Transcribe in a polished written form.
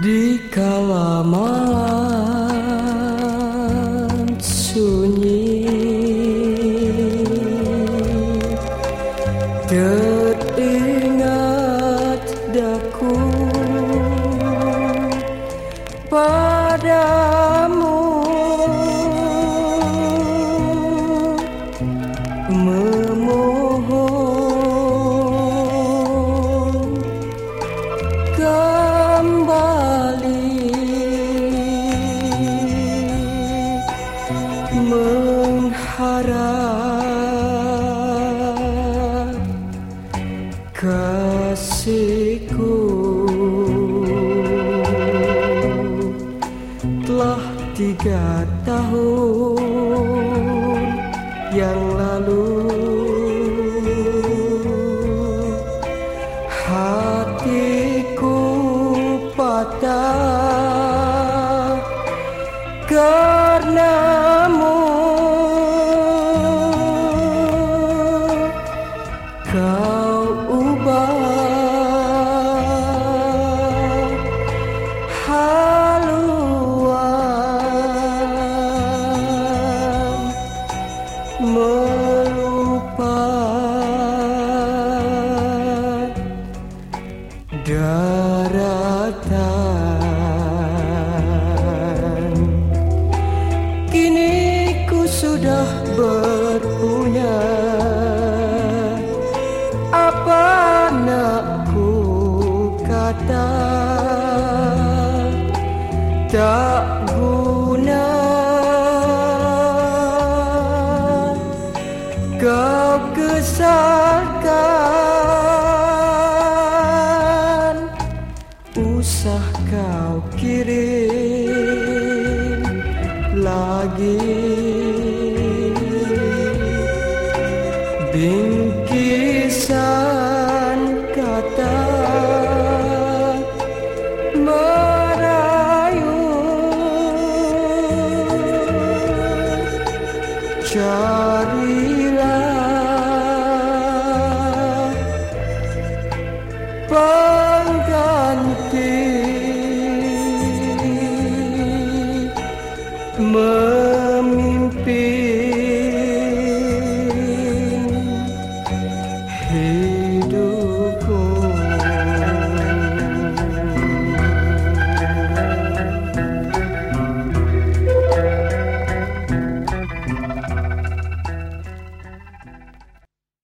Di kala malam sunyi, teringat daku padamu, memohon kembali, mengharap kasihku. Telah 3 tahun yang lalu, hatiku patah karenamu. Kau ubah haluan, melupakan daratan. Kini ku sudah berpunya, apa nak ku kata, tak guna kau kesalkan. Usah kau kirim lagi bingkisan kata merayu. Carilah pengganti